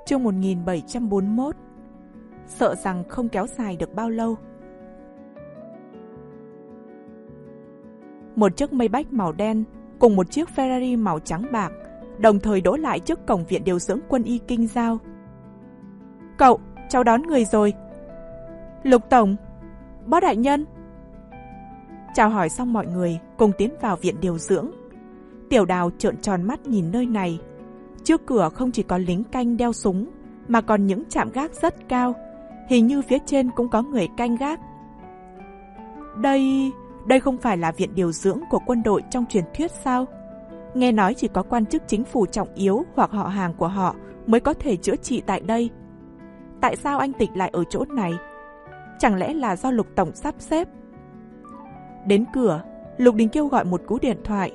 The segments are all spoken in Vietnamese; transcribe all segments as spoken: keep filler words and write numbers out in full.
Chương một nghìn bảy trăm bốn mươi mốt. Sợ rằng không kéo dài được bao lâu. Một chiếc Maybach màu đen cùng một chiếc Ferrari màu trắng bạc đồng thời đỗ lại trước cổng viện điều dưỡng quân y Kinh Giao. Cậu, cháu đón người rồi. Lục tổng, bó đại nhân. Chào hỏi xong mọi người cùng tiến vào viện điều dưỡng. Tiểu Đào trợn tròn mắt nhìn nơi này. Trước cửa không chỉ có lính canh đeo súng mà còn những trạm gác rất cao. Hình như phía trên cũng có người canh gác. Đây... đây không phải là viện điều dưỡng của quân đội trong truyền thuyết sao? Nghe nói chỉ có quan chức chính phủ trọng yếu hoặc họ hàng của họ mới có thể chữa trị tại đây. Tại sao anh Tịch lại ở chỗ này? Chẳng lẽ là do Lục tổng sắp xếp? Đến cửa, Lục Đình kêu gọi một cú điện thoại.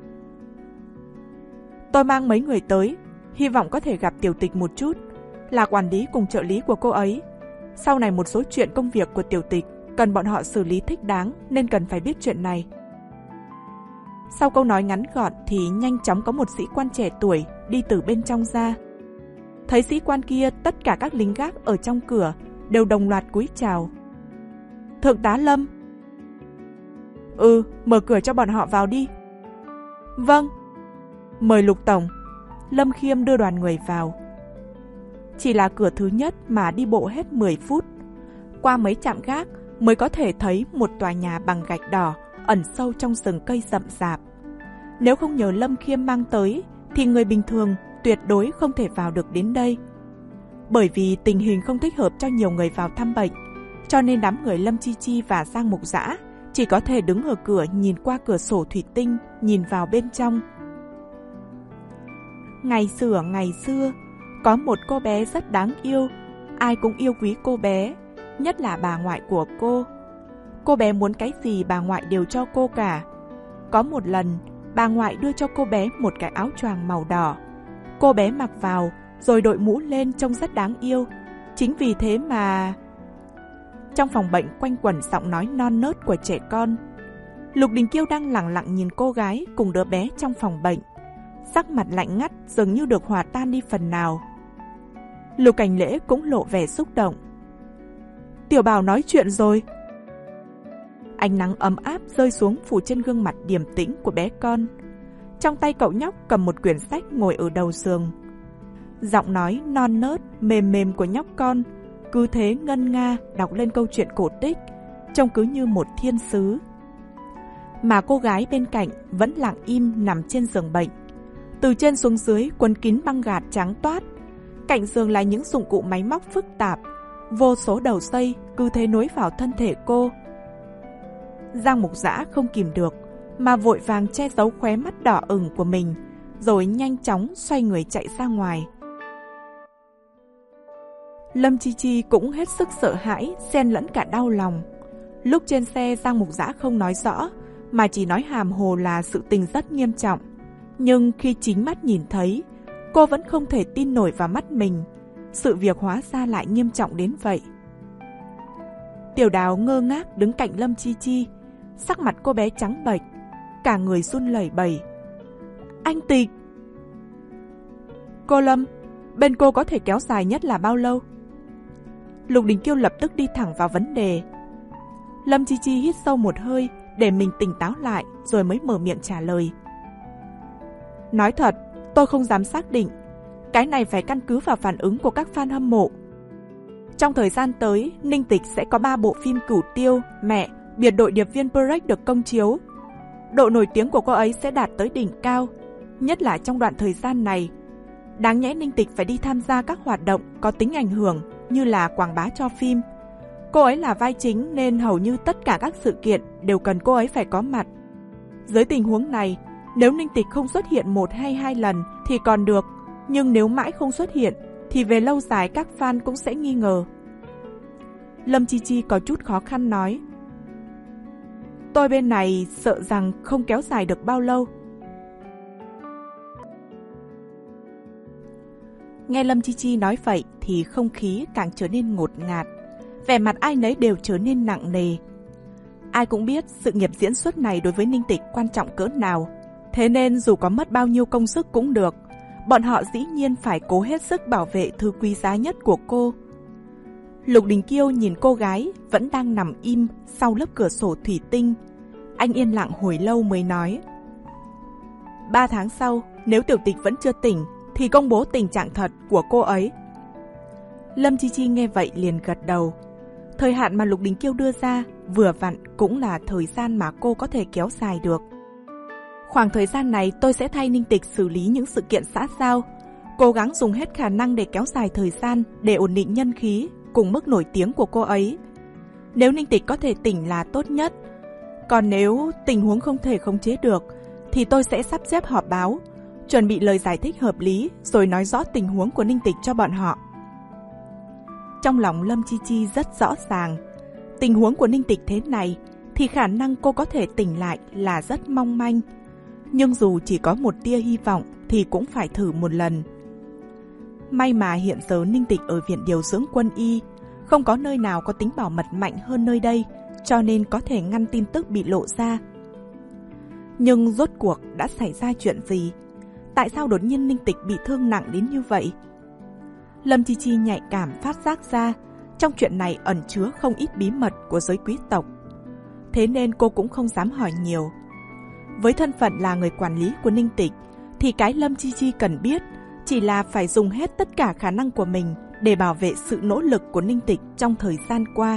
Tôi mang mấy người tới, hy vọng có thể gặp Tiểu Tịch một chút, là quản lý cùng trợ lý của cô ấy. Sau này một số chuyện công việc của Tiểu Tịch cần bọn họ xử lý thích đáng nên cần phải biết chuyện này. Sau câu nói ngắn gọn thì nhanh chóng có một sĩ quan trẻ tuổi đi từ bên trong ra. Thấy sĩ quan kia, tất cả các lính gác ở trong cửa đều đồng loạt cúi chào. Thượng tá Lâm. Ừ, mở cửa cho bọn họ vào đi. Vâng. Mời Lục tổng. Lâm Khiêm đưa đoàn người vào. Chỉ là cửa thứ nhất mà đi bộ hết mười phút. Qua mấy trạm gác mới có thể thấy một tòa nhà bằng gạch đỏ ẩn sâu trong rừng cây rậm rạp. Nếu không nhờ Lâm Khiêm mang tới thì người bình thường tuyệt đối không thể vào được đến đây. Bởi vì tình hình không thích hợp cho nhiều người vào thăm bệnh, cho nên đám người Lâm Chi Chi và Giang Mục Dã chỉ có thể đứng ở cửa nhìn qua cửa sổ thủy tinh nhìn vào bên trong. Ngày xưa ngày xưa có một cô bé rất đáng yêu, ai cũng yêu quý cô bé, nhất là bà ngoại của cô. Cô bé muốn cái gì bà ngoại đều cho cô cả. Có một lần, bà ngoại đưa cho cô bé một cái áo choàng màu đỏ. Cô bé mặc vào, rồi đội mũ lên trông rất đáng yêu. Chính vì thế mà... Trong phòng bệnh quanh quẩn giọng nói non nớt của trẻ con. Lục Đình Kiêu đang lặng lặng nhìn cô gái cùng đứa bé trong phòng bệnh. Sắc mặt lạnh ngắt dường như được hòa tan đi phần nào. Lục Cảnh Lễ cũng lộ vẻ xúc động. Tiểu Bảo nói chuyện rồi. Ánh nắng ấm áp rơi xuống phủ trên gương mặt điềm tĩnh của bé con. Trong tay cậu nhóc cầm một quyển sách ngồi ở đầu giường. Giọng nói non nớt, mềm mềm của nhóc con cứ thế ngân nga đọc lên câu chuyện cổ tích, trông cứ như một thiên sứ. Mà cô gái bên cạnh vẫn lặng im nằm trên giường bệnh. Từ trên xuống dưới quấn kín băng gạc trắng toát. Cạnh giường là những dụng cụ máy móc phức tạp, vô số đầu dây cứ thế nối vào thân thể cô. Giang Mục Dã không kìm được mà vội vàng che giấu khóe mắt đỏ ửng của mình, rồi nhanh chóng xoay người chạy ra ngoài. Lâm Chi Chi cũng hết sức sợ hãi, xen lẫn cả đau lòng. Lúc trên xe Giang Mục Dã không nói rõ, mà chỉ nói hàm hồ là sự tình rất nghiêm trọng. Nhưng khi chính mắt nhìn thấy, cô vẫn không thể tin nổi vào mắt mình. Sự việc hóa ra lại nghiêm trọng đến vậy. Tiểu Đào ngơ ngác đứng cạnh Lâm Chi Chi. Sắc mặt cô bé trắng bệch, cả người run lẩy bẩy. Anh Tịch! Cô Lâm, bên cô có thể kéo dài nhất là bao lâu? Lục Đình Kiêu lập tức đi thẳng vào vấn đề. Lâm Chi Chi hít sâu một hơi để mình tỉnh táo lại, rồi mới mở miệng trả lời. Nói thật, tôi không dám xác định. Cái này phải căn cứ vào phản ứng của các fan hâm mộ. Trong thời gian tới, Ninh Tịch sẽ có ba bộ phim Cửu Tiêu, Mẹ, Biệt đội điệp viên Break được công chiếu. Độ nổi tiếng của cô ấy sẽ đạt tới đỉnh cao, nhất là trong đoạn thời gian này. Đáng nhẽ Ninh Tịch phải đi tham gia các hoạt động có tính ảnh hưởng như là quảng bá cho phim. Cô ấy là vai chính nên hầu như tất cả các sự kiện đều cần cô ấy phải có mặt. Dưới tình huống này, nếu Ninh Tịch không xuất hiện một hay hai lần thì còn được, nhưng nếu mãi không xuất hiện thì về lâu dài các fan cũng sẽ nghi ngờ. Lâm Chi Chi có chút khó khăn nói. Tôi bên này sợ rằng không kéo dài được bao lâu. Nghe Lâm Chi Chi nói vậy thì không khí càng trở nên ngột ngạt. Vẻ mặt ai nấy đều trở nên nặng nề. Ai cũng biết sự nghiệp diễn xuất này đối với Ninh Tịch quan trọng cỡ nào. Thế nên dù có mất bao nhiêu công sức cũng được, bọn họ dĩ nhiên phải cố hết sức bảo vệ thứ quý giá nhất của cô. Lục Đình Kiêu nhìn cô gái vẫn đang nằm im sau lớp cửa sổ thủy tinh. Anh yên lặng hồi lâu mới nói: Ba tháng sau, nếu Tiểu Tịch vẫn chưa tỉnh, thì công bố tình trạng thật của cô ấy. Lâm Chi Chi nghe vậy liền gật đầu. Thời hạn mà Lục Đình Kiêu đưa ra vừa vặn cũng là thời gian mà cô có thể kéo dài được. Khoảng thời gian này tôi sẽ thay Ninh Tịch xử lý những sự kiện xã giao, cố gắng dùng hết khả năng để kéo dài thời gian để ổn định nhân khí cùng mức nổi tiếng của cô ấy. Nếu Ninh Tịch có thể tỉnh là tốt nhất. Còn nếu tình huống không thể khống chế được, thì tôi sẽ sắp xếp họp báo, chuẩn bị lời giải thích hợp lý rồi nói rõ tình huống của Ninh Tịch cho bọn họ. Trong lòng Lâm Chi Chi rất rõ ràng, tình huống của Ninh Tịch thế này thì khả năng cô có thể tỉnh lại là rất mong manh. Nhưng dù chỉ có một tia hy vọng thì cũng phải thử một lần. May mà hiện giờ Ninh Tịch ở viện điều dưỡng quân y, không có nơi nào có tính bảo mật mạnh hơn nơi đây, cho nên có thể ngăn tin tức bị lộ ra. Nhưng rốt cuộc đã xảy ra chuyện gì? Tại sao đột nhiên Ninh Tịch bị thương nặng đến như vậy? Lâm Chi Chi nhạy cảm phát giác ra trong chuyện này ẩn chứa không ít bí mật của giới quý tộc. Thế nên cô cũng không dám hỏi nhiều. Với thân phận là người quản lý của Ninh Tịch, thì cái Lâm Chi Chi cần biết chỉ là phải dùng hết tất cả khả năng của mình để bảo vệ sự nỗ lực của Ninh Tịch trong thời gian qua.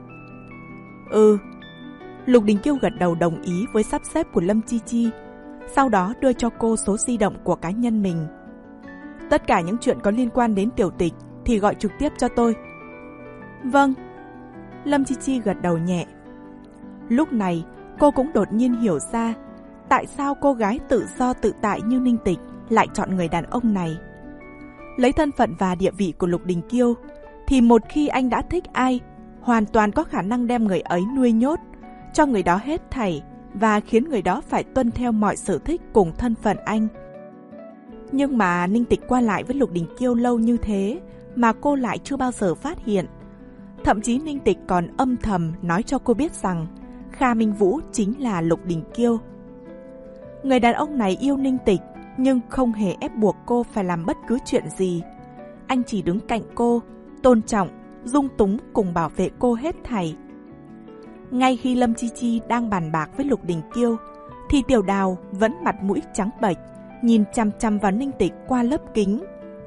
Ừ. Lục Đình Kiêu gật đầu đồng ý với sắp xếp của Lâm Chi Chi, sau đó đưa cho cô số di động của cá nhân mình. Tất cả những chuyện có liên quan đến Tiểu Tịch thì gọi trực tiếp cho tôi. Vâng. Lâm Chi Chi gật đầu nhẹ. Lúc này cô cũng đột nhiên hiểu ra tại sao cô gái tự do tự tại như Ninh Tịch lại chọn người đàn ông này. Lấy thân phận và địa vị của Lục Đình Kiêu, thì một khi anh đã thích ai, hoàn toàn có khả năng đem người ấy nuôi nhốt, cho người đó hết thảy và khiến người đó phải tuân theo mọi sở thích cùng thân phận anh. Nhưng mà Ninh Tịch qua lại với Lục Đình Kiêu lâu như thế mà cô lại chưa bao giờ phát hiện. Thậm chí Ninh Tịch còn âm thầm nói cho cô biết rằng Kha Minh Vũ chính là Lục Đình Kiêu. Người đàn ông này yêu Ninh Tịch nhưng không hề ép buộc cô phải làm bất cứ chuyện gì. Anh chỉ đứng cạnh cô, tôn trọng, dung túng cùng bảo vệ cô hết thảy. Ngay khi Lâm Chi Chi đang bàn bạc với Lục Đình Kiêu, thì Tiểu Đào vẫn mặt mũi trắng bệch, nhìn chằm chằm vào Ninh Tịch qua lớp kính.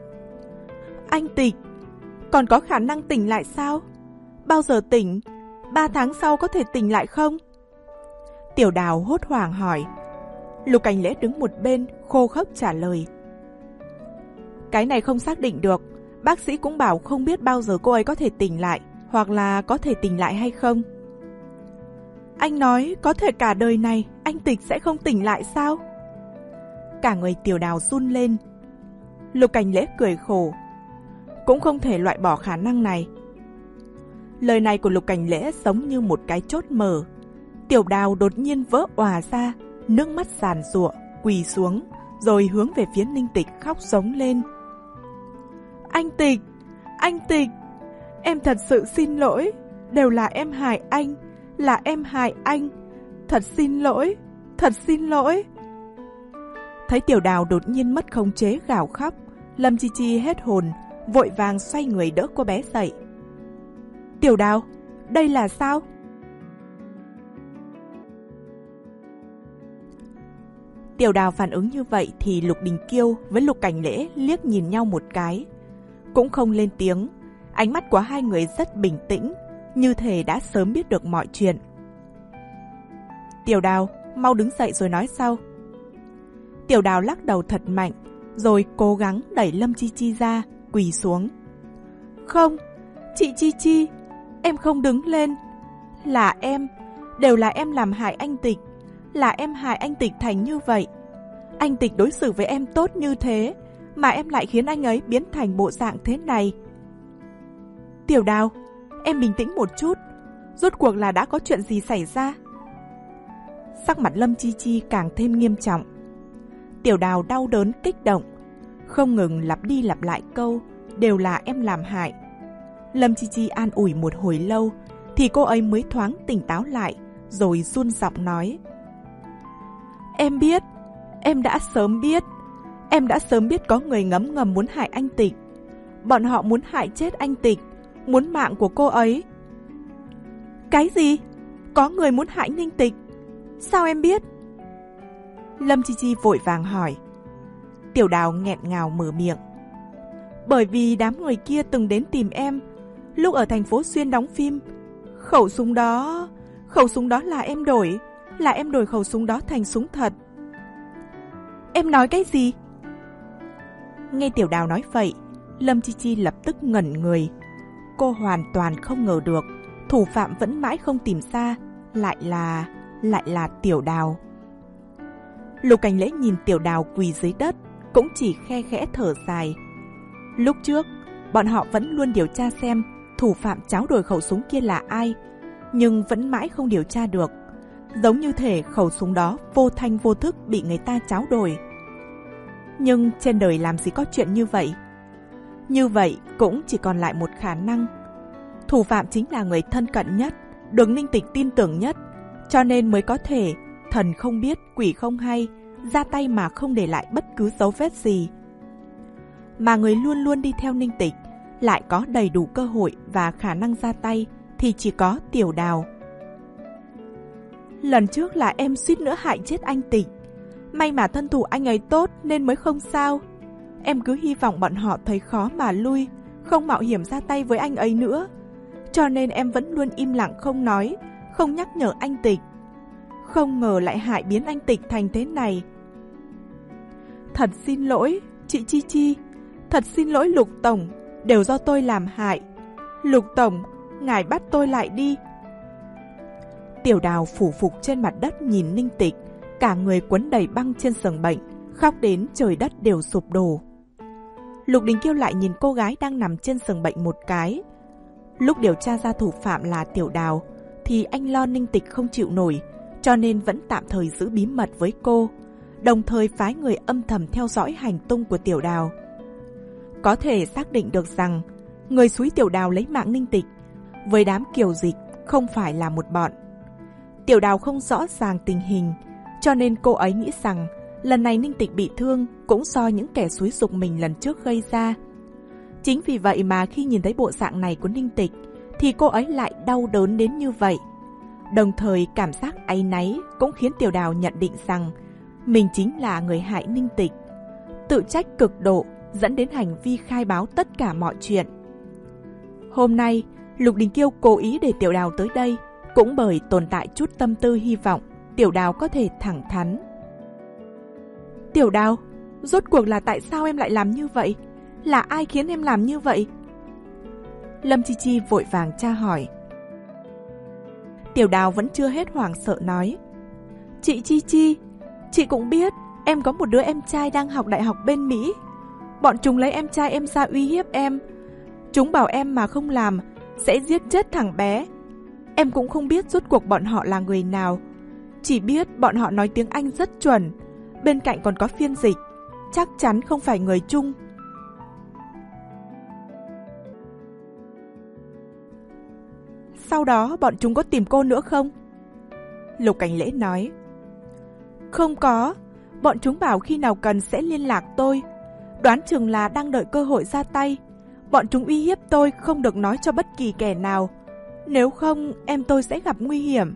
Anh Tịch, còn có khả năng tỉnh lại sao? Bao giờ tỉnh? Ba tháng sau có thể tỉnh lại không? Tiểu Đào hốt hoảng hỏi. Lục Cảnh Lễ đứng một bên khô khốc trả lời. Cái này không xác định được. Bác sĩ cũng bảo không biết bao giờ cô ấy có thể tỉnh lại, hoặc là có thể tỉnh lại hay không. Anh nói có thể cả đời này anh Tịch sẽ không tỉnh lại sao? Cả người Tiểu Đào run lên. Lục Cảnh Lễ cười khổ. Cũng không thể loại bỏ khả năng này. Lời này của Lục Cảnh Lễ giống như một cái chốt mở. Tiểu Đào đột nhiên vỡ òa ra, nước mắt giàn giụa, quỳ xuống, rồi hướng về phía Ninh Tịch khóc giống lên. Anh Tịch, anh Tịch, em thật sự xin lỗi, đều là em hại anh, là em hại anh, thật xin lỗi, thật xin lỗi. Thấy Tiểu Đào đột nhiên mất khống chế gào khóc, Lâm Chi Chi hết hồn, vội vàng xoay người đỡ cô bé dậy. Tiểu Đào, đây là sao? Tiểu Đào phản ứng như vậy thì Lục Đình Kiêu với Lục Cảnh Lễ liếc nhìn nhau một cái, cũng không lên tiếng. Ánh mắt của hai người rất bình tĩnh, như thể đã sớm biết được mọi chuyện. Tiểu Đào, mau đứng dậy rồi nói sau. Tiểu Đào lắc đầu thật mạnh, rồi cố gắng đẩy Lâm Chi Chi ra, quỳ xuống. Không, chị Chi Chi, em không đứng lên. Là em, đều là em làm hại anh Tịch, là em hại anh Tịch thành như vậy. Anh Tịch đối xử với em tốt như thế, mà em lại khiến anh ấy biến thành bộ dạng thế này. Tiểu Đào, em bình tĩnh một chút, rốt cuộc là đã có chuyện gì xảy ra? Sắc mặt Lâm Chi Chi càng thêm nghiêm trọng. Tiểu Đào đau đớn kích động, không ngừng lặp đi lặp lại câu đều là em làm hại. Lâm Chi Chi an ủi một hồi lâu thì cô ấy mới thoáng tỉnh táo lại, rồi run giọng nói. Em biết, em đã sớm biết. Em đã sớm biết có người ngấm ngầm muốn hại anh Tịch. Bọn họ muốn hại chết anh Tịch, muốn mạng của cô ấy. Cái gì? Có người muốn hại Ninh Tịch? Sao em biết? Lâm Chi Chi vội vàng hỏi. Tiểu Đào nghẹn ngào mở miệng. Bởi vì đám người kia từng đến tìm em lúc ở thành phố Xuyên đóng phim. Khẩu súng đó... Khẩu súng đó là em đổi. Là em đổi khẩu súng đó thành súng thật. Em nói cái gì? Nghe Tiểu Đào nói vậy, Lâm Chi Chi lập tức ngẩn người. Cô hoàn toàn không ngờ được thủ phạm vẫn mãi không tìm ra lại là... lại là Tiểu Đào. Lục Cảnh Lễ nhìn Tiểu Đào quỳ dưới đất, cũng chỉ khe khẽ thở dài. Lúc trước, bọn họ vẫn luôn điều tra xem thủ phạm tráo đổi khẩu súng kia là ai, nhưng vẫn mãi không điều tra được. Giống như thể khẩu súng đó vô thanh vô thức bị người ta tráo đổi. Nhưng trên đời làm gì có chuyện như vậy? Như vậy cũng chỉ còn lại một khả năng. Thủ phạm chính là người thân cận nhất, được Ninh Tịch tin tưởng nhất, cho nên mới có thể thần không biết quỷ không hay, ra tay mà không để lại bất cứ dấu vết gì. Mà người luôn luôn đi theo Ninh Tịch lại có đầy đủ cơ hội và khả năng ra tay thì chỉ có Tiểu Đào. Lần trước là em suýt nữa hại chết anh Tịch. May mà thân thủ anh ấy tốt nên mới không sao. Em cứ hy vọng bọn họ thấy khó mà lui, không mạo hiểm ra tay với anh ấy nữa. Cho nên em vẫn luôn im lặng không nói, không nhắc nhở anh Tịch. Không ngờ lại hại biến anh Tịch thành thế này. Thật xin lỗi, chị Chi Chi. Thật xin lỗi Lục Tổng, đều do tôi làm hại. Lục Tổng, ngài bắt tôi lại đi. Tiểu Đào phủ phục trên mặt đất nhìn Ninh Tịch, cả người quấn đầy băng trên giường bệnh, khóc đến trời đất đều sụp đổ. Lục Đình Kiêu lại nhìn cô gái đang nằm trên giường bệnh một cái. Lúc điều tra ra thủ phạm là Tiểu Đào, thì anh lo Ninh Tịch không chịu nổi, cho nên vẫn tạm thời giữ bí mật với cô, đồng thời phái người âm thầm theo dõi hành tung của Tiểu Đào. Có thể xác định được rằng người xúi Tiểu Đào lấy mạng Ninh Tịch với đám Kiều Dịch không phải là một bọn. Tiểu Đào không rõ ràng tình hình, cho nên cô ấy nghĩ rằng lần này Ninh Tịch bị thương cũng do những kẻ xúi giục mình lần trước gây ra. Chính vì vậy mà khi nhìn thấy bộ dạng này của Ninh Tịch thì cô ấy lại đau đớn đến như vậy. Đồng thời cảm giác áy náy cũng khiến Tiểu Đào nhận định rằng mình chính là người hại Ninh Tịch. Tự trách cực độ dẫn đến hành vi khai báo tất cả mọi chuyện. Hôm nay, Lục Đình Kiêu cố ý để Tiểu Đào tới đây cũng bởi tồn tại chút tâm tư hy vọng Tiểu Đào có thể thẳng thắn. Tiểu Đào, rốt cuộc là tại sao em lại làm như vậy? Là ai khiến em làm như vậy? Lâm Chi Chi vội vàng tra hỏi. Tiểu Đào vẫn chưa hết hoảng sợ nói. Chị Chi Chi, chị cũng biết em có một đứa em trai đang học đại học bên Mỹ. Bọn chúng lấy em trai em ra uy hiếp em. Chúng bảo em mà không làm sẽ giết chết thằng bé. Em cũng không biết rốt cuộc bọn họ là người nào. Chỉ biết bọn họ nói tiếng Anh rất chuẩn, bên cạnh còn có phiên dịch. Chắc chắn không phải người Trung. Sau đó bọn chúng có tìm cô nữa không? Lục Cảnh Lễ nói. Không có, bọn chúng bảo khi nào cần sẽ liên lạc tôi. Đoán chừng là đang đợi cơ hội ra tay. Bọn chúng uy hiếp tôi không được nói cho bất kỳ kẻ nào. Nếu không, em tôi sẽ gặp nguy hiểm.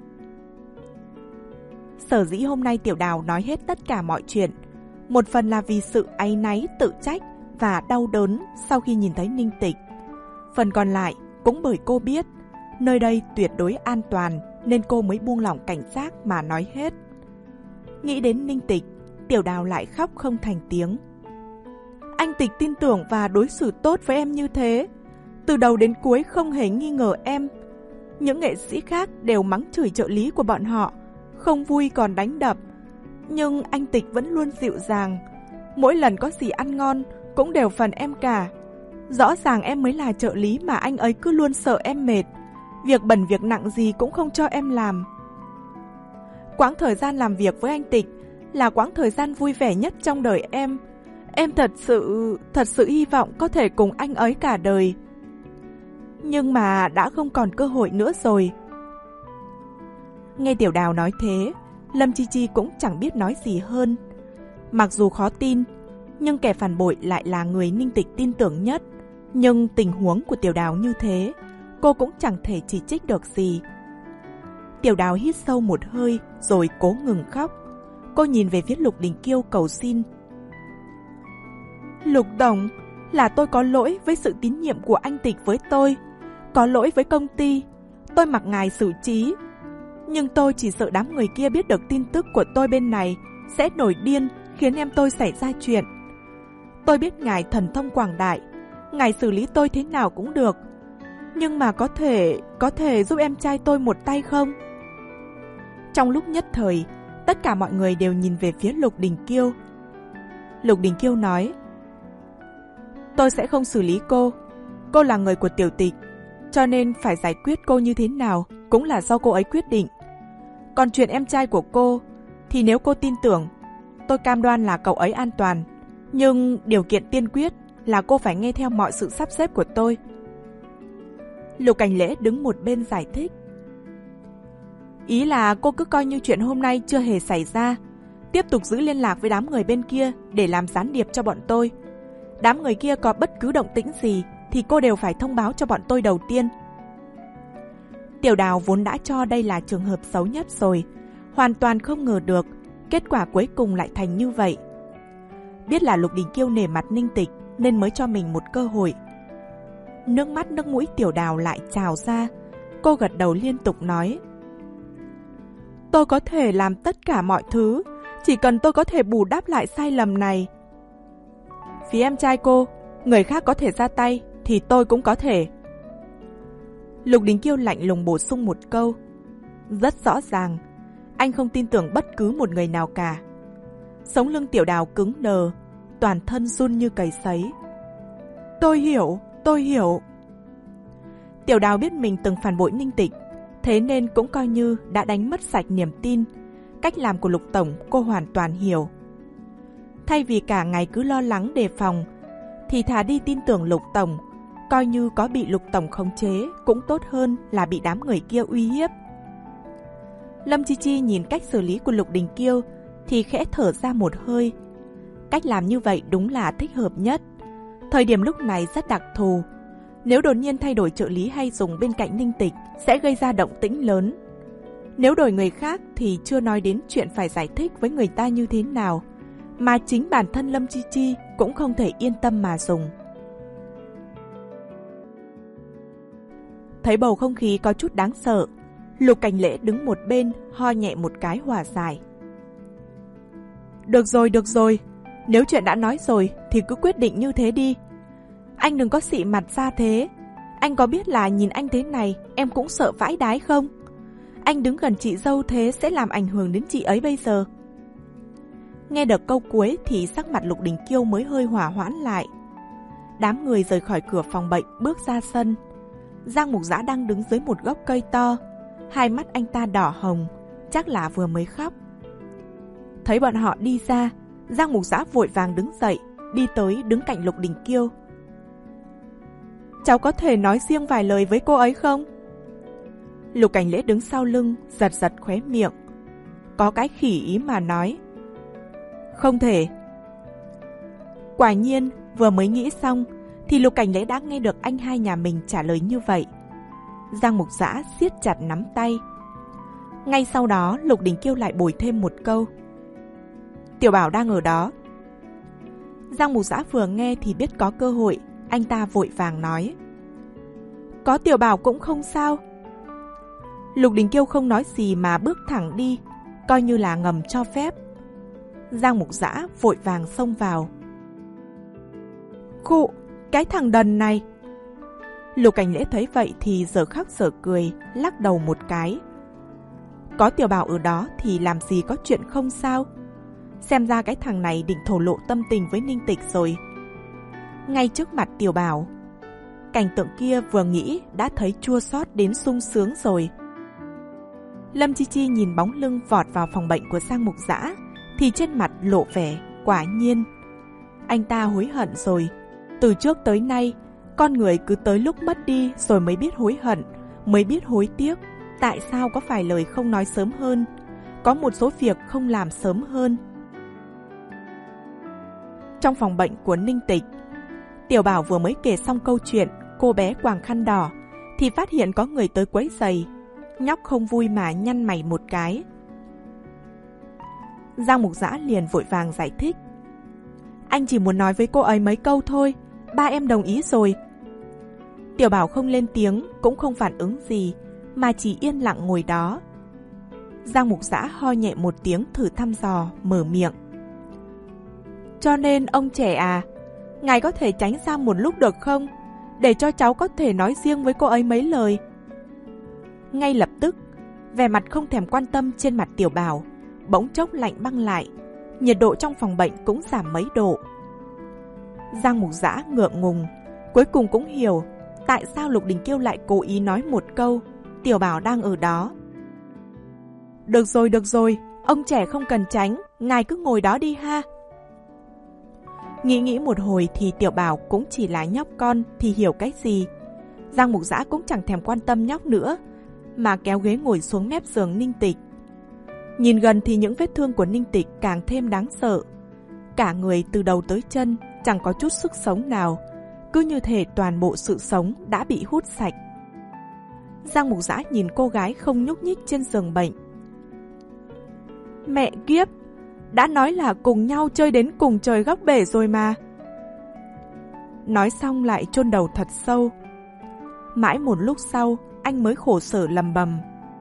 Sở dĩ hôm nay Tiểu Đào nói hết tất cả mọi chuyện, một phần là vì sự áy náy, tự trách và đau đớn sau khi nhìn thấy Ninh Tịch. Phần còn lại cũng bởi cô biết nơi đây tuyệt đối an toàn nên cô mới buông lỏng cảnh giác mà nói hết. Nghĩ đến Ninh Tịch, Tiểu Đào lại khóc không thành tiếng. Anh Tịch tin tưởng và đối xử tốt với em như thế, từ đầu đến cuối không hề nghi ngờ em. Những nghệ sĩ khác đều mắng chửi trợ lý của bọn họ, không vui còn đánh đập. Nhưng anh Tịch vẫn luôn dịu dàng. Mỗi lần có gì ăn ngon cũng đều phần em cả. Rõ ràng em mới là trợ lý mà anh ấy cứ luôn sợ em mệt. Việc bẩn việc nặng gì cũng không cho em làm. Quãng thời gian làm việc với anh Tịch là quãng thời gian vui vẻ nhất trong đời em. Em thật sự, thật sự hy vọng có thể cùng anh ấy cả đời. Nhưng mà đã không còn cơ hội nữa rồi. Nghe Tiểu Đào nói thế, Lâm Chi Chi cũng chẳng biết nói gì hơn. Mặc dù khó tin, nhưng kẻ phản bội lại là người Ninh Tịch tin tưởng nhất. Nhưng tình huống của Tiểu Đào như thế, cô cũng chẳng thể chỉ trích được gì. Tiểu Đào hít sâu một hơi rồi cố ngừng khóc. Cô nhìn về phía Lục Đình Kiêu cầu xin. Lục Tổng, là tôi có lỗi với sự tín nhiệm của anh Tịch với tôi, có lỗi với công ty, tôi mặc ngài xử trí. Nhưng tôi chỉ sợ đám người kia biết được tin tức của tôi bên này sẽ nổi điên, khiến em tôi xảy ra chuyện. Tôi biết ngài thần thông quảng đại, ngài xử lý tôi thế nào cũng được. Nhưng mà có thể, có thể giúp em trai tôi một tay không? Trong lúc nhất thời, tất cả mọi người đều nhìn về phía Lục Đình Kiêu. Lục Đình Kiêu nói, tôi sẽ không xử lý cô. Cô là người của Tiểu Tịch, cho nên phải giải quyết cô như thế nào cũng là do cô ấy quyết định. Còn chuyện em trai của cô, thì nếu cô tin tưởng, tôi cam đoan là cậu ấy an toàn. Nhưng điều kiện tiên quyết là cô phải nghe theo mọi sự sắp xếp của tôi. Lục Cảnh Lễ đứng một bên giải thích. Ý là cô cứ coi như chuyện hôm nay chưa hề xảy ra, tiếp tục giữ liên lạc với đám người bên kia để làm gián điệp cho bọn tôi. Đám người kia có bất cứ động tĩnh gì thì cô đều phải thông báo cho bọn tôi đầu tiên. Tiểu Đào vốn đã cho đây là trường hợp xấu nhất rồi, hoàn toàn không ngờ được kết quả cuối cùng lại thành như vậy. Biết là Lục Đình Kiêu nể mặt Ninh Tịch nên mới cho mình một cơ hội. Nước mắt nước mũi Tiểu Đào lại trào ra. Cô gật đầu liên tục nói, tôi có thể làm tất cả mọi thứ, chỉ cần tôi có thể bù đắp lại sai lầm này. Phía em trai cô, người khác có thể ra tay thì tôi cũng có thể. Lục Đình Kiêu lạnh lùng bổ sung một câu. Rất rõ ràng, anh không tin tưởng bất cứ một người nào cả. Sống lưng Tiểu Đào cứng đờ, toàn thân run như cầy sấy. Tôi hiểu, tôi hiểu. Tiểu Đào biết mình từng phản bội Ninh Tịch, thế nên cũng coi như đã đánh mất sạch niềm tin. Cách làm của Lục Tổng cô hoàn toàn hiểu. Thay vì cả ngày cứ lo lắng đề phòng, thì thà đi tin tưởng Lục Tổng, coi như có bị Lục Tổng khống chế cũng tốt hơn là bị đám người kia uy hiếp. Lâm Chi Chi nhìn cách xử lý của Lục Đình Kiêu thì khẽ thở ra một hơi. Cách làm như vậy đúng là thích hợp nhất. Thời điểm lúc này rất đặc thù. Nếu đột nhiên thay đổi trợ lý hay dùng bên cạnh Ninh Tịch sẽ gây ra động tĩnh lớn. Nếu đổi người khác thì chưa nói đến chuyện phải giải thích với người ta như thế nào, mà chính bản thân Lâm Chi Chi cũng không thể yên tâm mà dùng. Thấy bầu không khí có chút đáng sợ, Lục Cảnh Lễ đứng một bên ho nhẹ một cái hòa giải. Được rồi, được rồi, nếu chuyện đã nói rồi thì cứ quyết định như thế đi. Anh đừng có xị mặt ra thế. Anh có biết là nhìn anh thế này em cũng sợ vãi đái không? Anh đứng gần chị dâu thế sẽ làm ảnh hưởng đến chị ấy bây giờ. Nghe được câu cuối thì sắc mặt Lục Đình Kiêu mới hơi hỏa hoãn lại. Đám người rời khỏi cửa phòng bệnh bước ra sân. Giang Mục Dã đang đứng dưới một gốc cây to. Hai mắt anh ta đỏ hồng, chắc là vừa mới khóc. Thấy bọn họ đi ra, Giang Mục Dã vội vàng đứng dậy, đi tới đứng cạnh Lục Đình Kiêu. Cháu có thể nói riêng vài lời với cô ấy không? Lục Cảnh Lễ đứng sau lưng, giật giật khóe miệng. Có cái khỉ ý mà nói. Không thể. Quả nhiên, vừa mới nghĩ xong, thì Lục Cảnh Lễ đã nghe được anh hai nhà mình trả lời như vậy. Giang Mục Dã siết chặt nắm tay. Ngay sau đó, Lục Đình Kiêu lại bồi thêm một câu. Tiểu Bảo đang ở đó. Giang Mục Dã vừa nghe thì biết có cơ hội, anh ta vội vàng nói. Có Tiểu Bảo cũng không sao. Lục Đình Kiêu không nói gì mà bước thẳng đi, coi như là ngầm cho phép. Giang Mục Dã vội vàng xông vào. Khụ, cái thằng đần này. Lục Cảnh Lễ thấy vậy thì giờ khóc giờ cười, lắc đầu một cái. Có Tiểu Bảo ở đó thì làm gì có chuyện không sao. Xem ra cái thằng này định thổ lộ tâm tình với Ninh Tịch rồi. Ngay trước mặt Tiểu Bảo. Cảnh tượng kia vừa nghĩ đã thấy chua xót đến sung sướng rồi. Lâm Chi Chi nhìn bóng lưng vọt vào phòng bệnh của Giang Mục Dã thì trên mặt lộ vẻ quả nhiên. Anh ta hối hận rồi. Từ trước tới nay, con người cứ tới lúc mất đi rồi mới biết hối hận, mới biết hối tiếc. Tại sao có phải lời không nói sớm hơn? Có một số việc không làm sớm hơn. trong phòng bệnh của Ninh Tịch. Tiểu Bảo vừa mới kể xong câu chuyện cô bé quàng khăn đỏ thì phát hiện có người tới quấy rầy. Nhóc không vui mà nhăn mày một cái. Giang Mục Dã liền vội vàng giải thích. Anh chỉ muốn nói với cô ấy mấy câu thôi, ba em đồng ý rồi. Tiểu Bảo không lên tiếng, cũng không phản ứng gì, mà chỉ yên lặng ngồi đó. Giang Mục Dã ho nhẹ một tiếng thử thăm dò, mở miệng. Cho nên ông trẻ à, ngài có thể tránh ra một lúc được không? Để cho cháu có thể nói riêng với cô ấy mấy lời. Ngay lập tức, vẻ mặt không thèm quan tâm trên mặt Tiểu Bảo bỗng chốc lạnh băng lại, nhiệt độ trong phòng bệnh cũng giảm mấy độ. Giang Mục Dã ngượng ngùng, cuối cùng cũng hiểu tại sao Lục Đình Kiêu lại cố ý nói một câu Tiểu Bảo đang ở đó. Được rồi, được rồi, ông trẻ không cần tránh, ngài cứ ngồi đó đi ha. Nghĩ nghĩ một hồi thì Tiểu Bảo cũng chỉ là nhóc con thì hiểu cái gì. Giang Mục Dã cũng chẳng thèm quan tâm nhóc nữa, mà kéo ghế ngồi xuống mép giường Ninh Tịch. Nhìn gần thì những vết thương của Ninh Tịch càng thêm đáng sợ. Cả người từ đầu tới chân chẳng có chút sức sống nào, cứ như thể toàn bộ sự sống đã bị hút sạch. Giang Mục Dã nhìn cô gái không nhúc nhích trên giường bệnh. Mẹ kiếp, đã nói là cùng nhau chơi đến cùng trời góc bể rồi mà. Nói xong lại chôn đầu thật sâu. Mãi một lúc sau, anh mới khổ sở lầm bầm.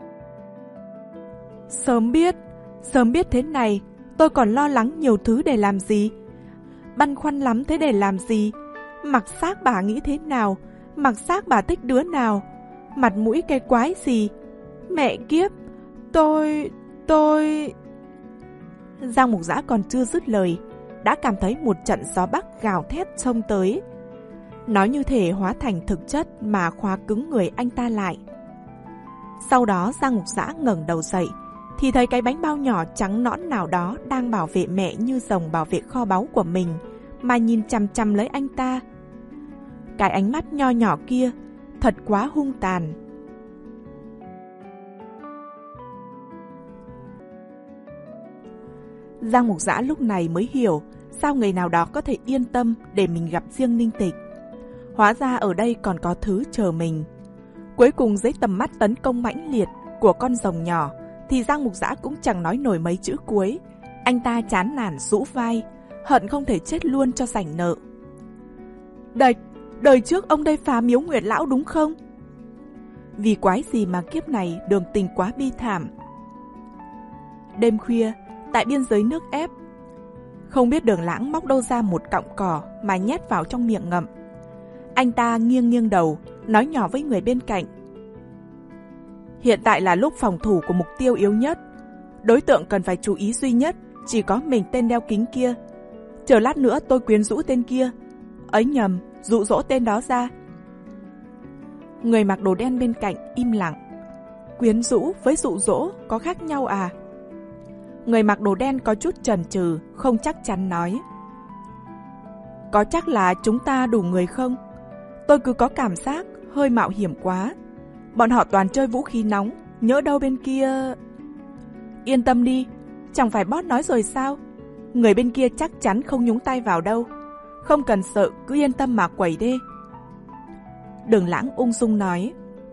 Sớm biết, sớm biết thế này, tôi còn lo lắng nhiều thứ để làm gì. Băn khoăn lắm thế để làm gì. Mặc xác bà nghĩ thế nào, mặc xác bà thích đứa nào, mặt mũi cái quái gì. Mẹ kiếp, tôi, tôi... Giang Mục Dã còn chưa dứt lời, đã cảm thấy một trận gió bắc gào thét xông tới. Nó như thể hóa thành thực chất mà khóa cứng người anh ta lại. Sau đó Giang Mục Dã ngẩng đầu dậy, thì thấy cái bánh bao nhỏ trắng nõn nào đó đang bảo vệ mẹ như rồng bảo vệ kho báu của mình, mà nhìn chằm chằm lấy anh ta. Cái ánh mắt nho nhỏ kia thật quá hung tàn. Giang Mục Dã lúc này mới hiểu sao người nào đó có thể yên tâm để mình gặp riêng Ninh Tịch. Hóa ra ở đây còn có thứ chờ mình. Cuối cùng dưới tầm mắt tấn công mãnh liệt của con rồng nhỏ thì Giang Mục Dã cũng chẳng nói nổi mấy chữ cuối. Anh ta chán nản rũ vai, hận không thể chết luôn cho rảnh nợ. Đệch, đời trước ông đây phá miếu Nguyệt Lão đúng không? Vì quái gì mà kiếp này đường tình quá bi thảm. Đêm khuya, tại biên giới nước ép, không biết Đường Lãng móc đâu ra một cọng cỏ mà nhét vào trong miệng ngậm. Anh ta nghiêng nghiêng đầu, nói nhỏ với người bên cạnh. Hiện tại là lúc phòng thủ của mục tiêu yếu nhất. Đối tượng cần phải chú ý duy nhất chỉ có mình tên đeo kính kia. Chờ lát nữa tôi quyến rũ tên kia. Ấy nhầm, dụ dỗ tên đó ra. Người mặc đồ đen bên cạnh im lặng. Quyến rũ với dụ dỗ có khác nhau à? Người mặc đồ đen có chút chần chừ, không chắc chắn nói. Có chắc là chúng ta đủ người không? Tôi cứ có cảm giác hơi mạo hiểm quá. Bọn họ toàn chơi vũ khí nóng, nhỡ đâu bên kia... Yên tâm đi, chẳng phải boss nói rồi sao? Người bên kia chắc chắn không nhúng tay vào đâu. Không cần sợ, cứ yên tâm mà quẩy đi. Đường Lãng ung dung nói.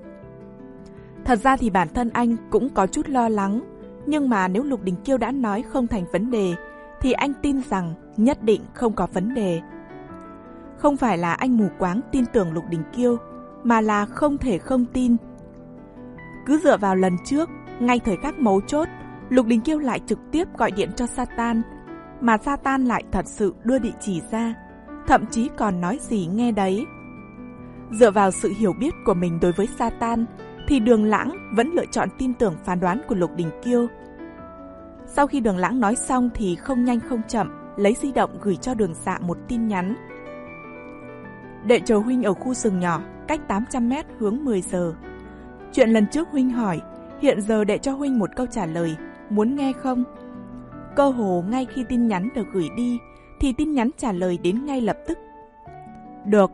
Thật ra thì bản thân anh cũng có chút lo lắng. Nhưng mà nếu Lục Đình Kiêu đã nói không thành vấn đề, thì anh tin rằng nhất định không có vấn đề. Không phải là anh mù quáng tin tưởng Lục Đình Kiêu, mà là không thể không tin. Cứ dựa vào lần trước, ngay thời khắc mấu chốt, Lục Đình Kiêu lại trực tiếp gọi điện cho Satan, mà Satan lại thật sự đưa địa chỉ ra, thậm chí còn nói gì nghe đấy. Dựa vào sự hiểu biết của mình đối với Satan, thì Đường Lãng vẫn lựa chọn tin tưởng phán đoán của Lục Đình Kiêu. Sau khi Đường Lãng nói xong thì không nhanh không chậm, lấy di động gửi cho Đường Dạ một tin nhắn. Đệ chờ huynh ở khu rừng nhỏ, cách tám trăm mét hướng mười giờ. Chuyện lần trước huynh hỏi, hiện giờ đệ cho huynh một câu trả lời, muốn nghe không? Cơ hồ ngay khi tin nhắn được gửi đi, thì tin nhắn trả lời đến ngay lập tức. Được.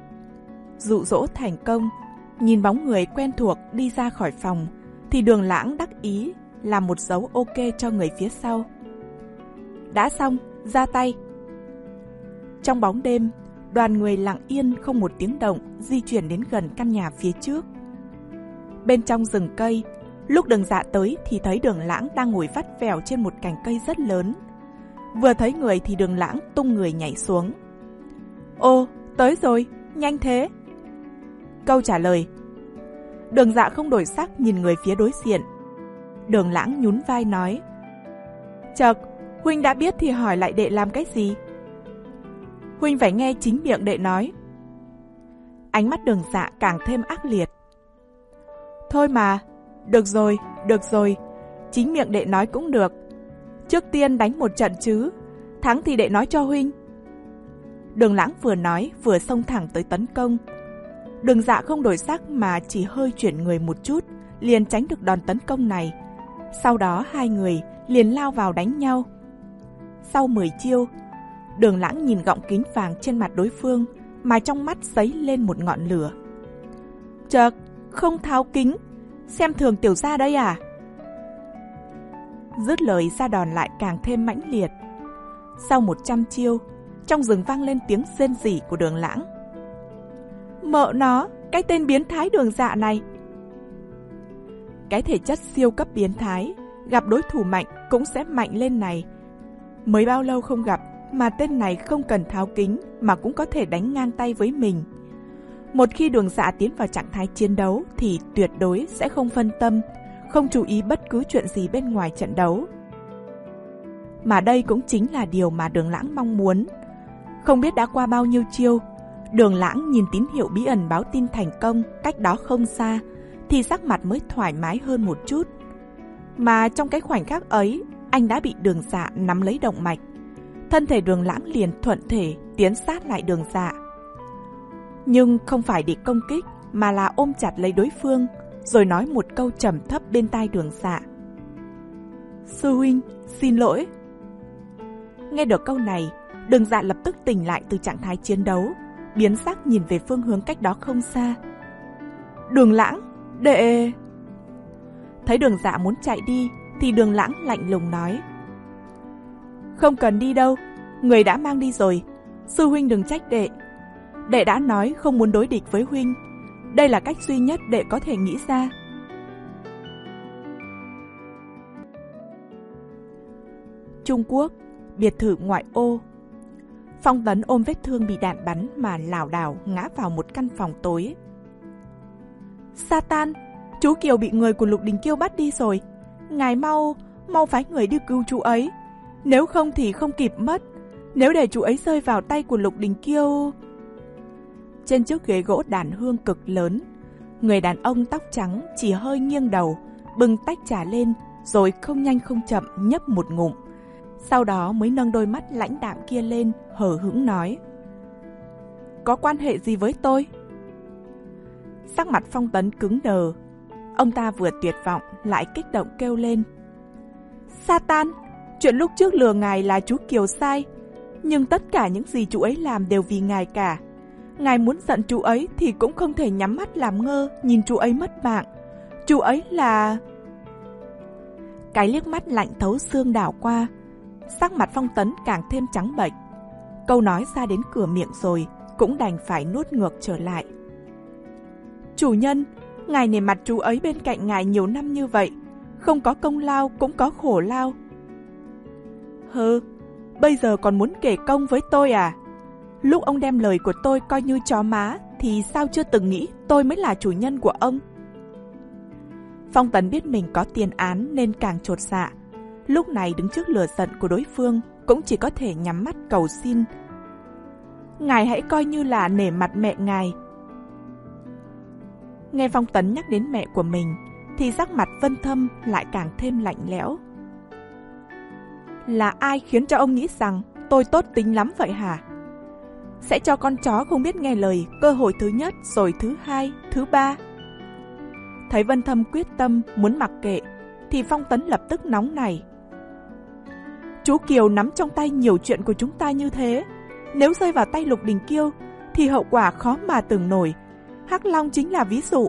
Dụ dỗ thành công. Nhìn bóng người quen thuộc đi ra khỏi phòng, thì Đường Lãng đắc ý làm một dấu ok cho người phía sau. Đã xong, ra tay. Trong bóng đêm, đoàn người lặng yên không một tiếng động di chuyển đến gần căn nhà phía trước. Bên trong rừng cây, lúc Đường Dạ tới thì thấy Đường Lãng đang ngồi vắt vẻo trên một cành cây rất lớn. Vừa thấy người thì Đường Lãng tung người nhảy xuống. Ô, tới rồi, nhanh thế. Câu trả lời. Đường Dạ không đổi sắc nhìn người phía đối diện. Đường Lãng nhún vai nói: Chậc, huynh đã biết thì hỏi lại đệ làm cái gì? Huynh phải nghe chính miệng đệ nói. Ánh mắt Đường Dạ càng thêm ác liệt. Thôi mà, được rồi, được rồi, chính miệng đệ nói cũng được. Trước tiên đánh một trận chứ, thắng thì đệ nói cho huynh. Đường Lãng vừa nói vừa xông thẳng tới tấn công. Đường Dạ không đổi sắc mà chỉ hơi chuyển người một chút, liền tránh được đòn tấn công này. Sau đó hai người liền lao vào đánh nhau. Sau mười chiêu, Đường Lãng nhìn gọng kính vàng trên mặt đối phương mà trong mắt giấy lên một ngọn lửa. Chậc, không tháo kính, xem thường tiểu gia đây à? Dứt lời ra đòn lại càng thêm mãnh liệt. Sau một trăm chiêu, trong rừng vang lên tiếng rên rỉ của Đường Lãng. Mợ nó, cái tên biến thái Đường Dạ này. Cái thể chất siêu cấp biến thái, gặp đối thủ mạnh cũng sẽ mạnh lên này. Mới bao lâu không gặp mà tên này không cần tháo kính mà cũng có thể đánh ngang tay với mình. Một khi Đường Dạ tiến vào trạng thái chiến đấu thì tuyệt đối sẽ không phân tâm, không chú ý bất cứ chuyện gì bên ngoài trận đấu. Mà đây cũng chính là điều mà Đường Lãng mong muốn. Không biết đã qua bao nhiêu chiêu, Đường Lãng nhìn tín hiệu bí ẩn báo tin thành công cách đó không xa, thì sắc mặt mới thoải mái hơn một chút. Mà trong cái khoảnh khắc ấy, anh đã bị Đường Dạ nắm lấy động mạch. Thân thể Đường Lãng liền thuận thể tiến sát lại Đường Dạ. Nhưng không phải để công kích, mà là ôm chặt lấy đối phương, rồi nói một câu trầm thấp bên tai Đường Dạ. Sư huynh, xin lỗi. Nghe được câu này, Đường Dạ lập tức tỉnh lại từ trạng thái chiến đấu, biến sắc nhìn về phương hướng cách đó không xa. Đường Lãng, đệ... Thấy Đường Dạ muốn chạy đi, thì Đường Lãng lạnh lùng nói. Không cần đi đâu, người đã mang đi rồi. Sư huynh đừng trách đệ. Đệ đã nói không muốn đối địch với huynh. Đây là cách duy nhất đệ có thể nghĩ ra. Trung Quốc, biệt thự ngoại ô. Phong Tấn ôm vết thương bị đạn bắn mà lảo đảo ngã vào một căn phòng tối. Satan, chú Kiều bị người của Lục Đình Kiêu bắt đi rồi. Ngài mau, mau phái người đi cứu chú ấy. Nếu không thì không kịp mất. Nếu để chú ấy rơi vào tay của Lục Đình Kiêu... Trên chiếc ghế gỗ đàn hương cực lớn, người đàn ông tóc trắng chỉ hơi nghiêng đầu, bưng tách trà lên, rồi không nhanh không chậm nhấp một ngụm. Sau đó mới nâng đôi mắt lãnh đạm kia lên, hờ hững nói. Có quan hệ gì với tôi? Sắc mặt Phong Tấn cứng đờ. Ông ta vừa tuyệt vọng lại kích động kêu lên. Satan, chuyện lúc trước lừa ngài là chú Kiều sai, nhưng tất cả những gì chú ấy làm đều vì ngài cả. Ngài muốn giận chú ấy thì cũng không thể nhắm mắt làm ngơ nhìn chú ấy mất mạng. Chú ấy là... Cái liếc mắt lạnh thấu xương đảo qua, sắc mặt Phong Tấn càng thêm trắng bệch. Câu nói ra đến cửa miệng rồi cũng đành phải nuốt ngược trở lại. Chủ nhân, ngài nể mặt chú ấy bên cạnh ngài nhiều năm như vậy, không có công lao cũng có khổ lao. Hừ, bây giờ còn muốn kể công với tôi à? Lúc ông đem lời của tôi coi như chó má thì sao chưa từng nghĩ tôi mới là chủ nhân của ông? Phong Tấn biết mình có tiền án nên càng chột dạ. Lúc này đứng trước lửa giận của đối phương cũng chỉ có thể nhắm mắt cầu xin. Ngài hãy coi như là nể mặt mẹ ngài. Nghe Phong Tấn nhắc đến mẹ của mình thì sắc mặt Vân Thâm lại càng thêm lạnh lẽo. Là ai khiến cho ông nghĩ rằng tôi tốt tính lắm vậy hả? Sẽ cho con chó không biết nghe lời cơ hội thứ nhất, rồi thứ hai, thứ ba. Thấy Vân Thâm quyết tâm muốn mặc kệ thì Phong Tấn lập tức nóng nảy. Chú Kiều nắm trong tay nhiều chuyện của chúng ta như thế, nếu rơi vào tay Lục Đình Kiêu thì hậu quả khó mà tưởng nổi. Hắc Long chính là ví dụ.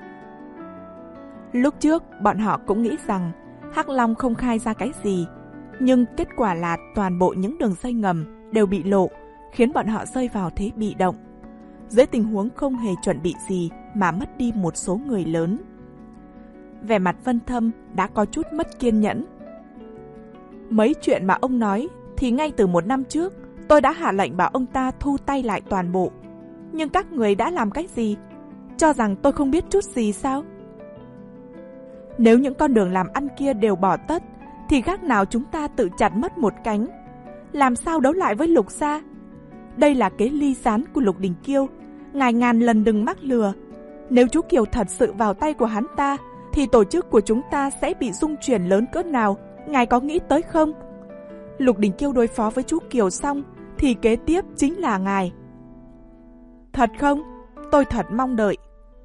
Lúc trước bọn họ cũng nghĩ rằng Hắc Long không khai ra cái gì, nhưng kết quả là toàn bộ những đường dây ngầm đều bị lộ, khiến bọn họ rơi vào thế bị động. Dưới tình huống không hề chuẩn bị gì mà mất đi một số người lớn. Vẻ mặt Vân Thâm đã có chút mất kiên nhẫn. Mấy chuyện mà ông nói thì ngay từ một năm trước tôi đã hạ lệnh bảo ông ta thu tay lại toàn bộ. Nhưng các người đã làm cái gì? Cho rằng tôi không biết chút gì sao? Nếu những con đường làm ăn kia đều bỏ tất thì khác nào chúng ta tự chặt mất một cánh. Làm sao đấu lại với Lục gia? Đây là kế ly gián của Lục Đình Kiêu. Ngài ngàn lần đừng mắc lừa. Nếu chú Kiều thật sự vào tay của hắn ta thì tổ chức của chúng ta sẽ bị rung chuyển lớn cỡ nào, ngài có nghĩ tới không? Lục Đình Kiêu đối phó với chú Kiều xong thì kế tiếp chính là ngài. Thật không? Tôi thật mong đợi.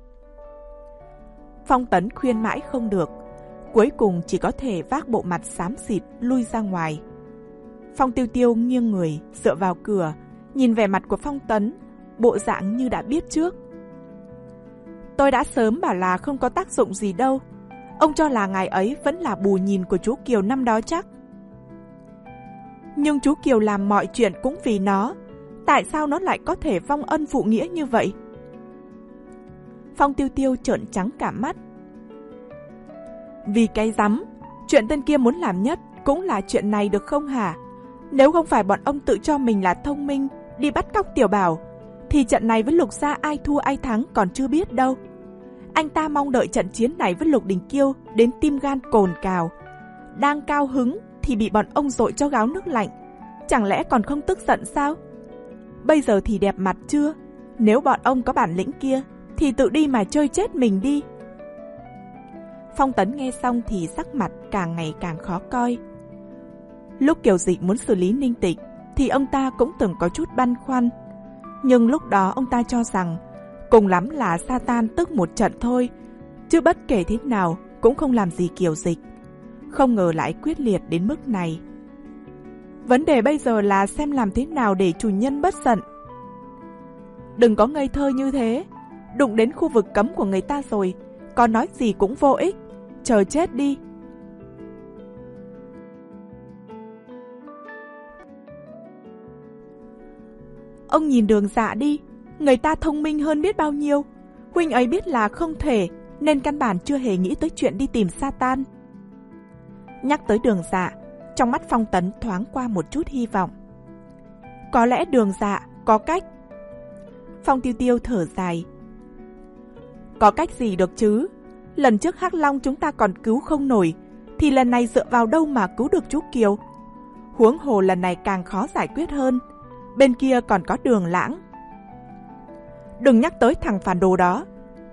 Phong Tấn khuyên mãi không được, cuối cùng chỉ có thể vác bộ mặt xám xịt lui ra ngoài. Phong Tiêu Tiêu nghiêng người dựa vào cửa, nhìn vẻ mặt của Phong Tấn, bộ dạng như đã biết trước. Tôi đã sớm bảo là không có tác dụng gì đâu. Ông cho là ngài ấy vẫn là bù nhìn của chú Kiều năm đó chắc. Nhưng chú Kiều làm mọi chuyện cũng vì nó. Tại sao nó lại có thể vong ân phụ nghĩa như vậy? Phong Tiêu Tiêu trợn trắng cả mắt. Vì cái rắm, chuyện tên kia muốn làm nhất cũng là chuyện này được không hả? Nếu không phải bọn ông tự cho mình là thông minh, đi bắt cóc Tiểu Bảo, thì trận này với Lục gia ai thua ai thắng còn chưa biết đâu. Anh ta mong đợi trận chiến này với Lục Đình Kiêu đến tim gan cồn cào. Đang cao hứng thì bị bọn ông dội cho gáo nước lạnh. Chẳng lẽ còn không tức giận sao? Bây giờ thì đẹp mặt chưa? Nếu bọn ông có bản lĩnh kia thì tự đi mà chơi chết mình đi. Phong Tấn nghe xong thì sắc mặt càng ngày càng khó coi. Lúc Kiều Dịch muốn xử lý Ninh Tịch thì ông ta cũng từng có chút băn khoăn. Nhưng lúc đó ông ta cho rằng cùng lắm là Satan tức một trận thôi, chứ bất kể thế nào cũng không làm gì Kiều Dịch. Không ngờ lại quyết liệt đến mức này. Vấn đề bây giờ là xem làm thế nào để chủ nhân bất giận. Đừng có ngây thơ như thế. Đụng đến khu vực cấm của người ta rồi, còn nói gì cũng vô ích. Chờ chết đi. Ông nhìn Đường Dạ đi, người ta thông minh hơn biết bao nhiêu. Huynh ấy biết là không thể, nên căn bản chưa hề nghĩ tới chuyện đi tìm Satan. Nhắc tới Đường Dạ, trong mắt Phong Tấn thoáng qua một chút hy vọng. Có lẽ Đường Dạ có cách. Phong Tiêu Tiêu thở dài. Có cách gì được chứ? Lần trước Hắc Long chúng ta còn cứu không nổi, thì lần này dựa vào đâu mà cứu được chú Kiều? Huống hồ lần này càng khó giải quyết hơn. Bên kia còn có Đường Lãng. Đừng nhắc tới thằng phản đồ đó.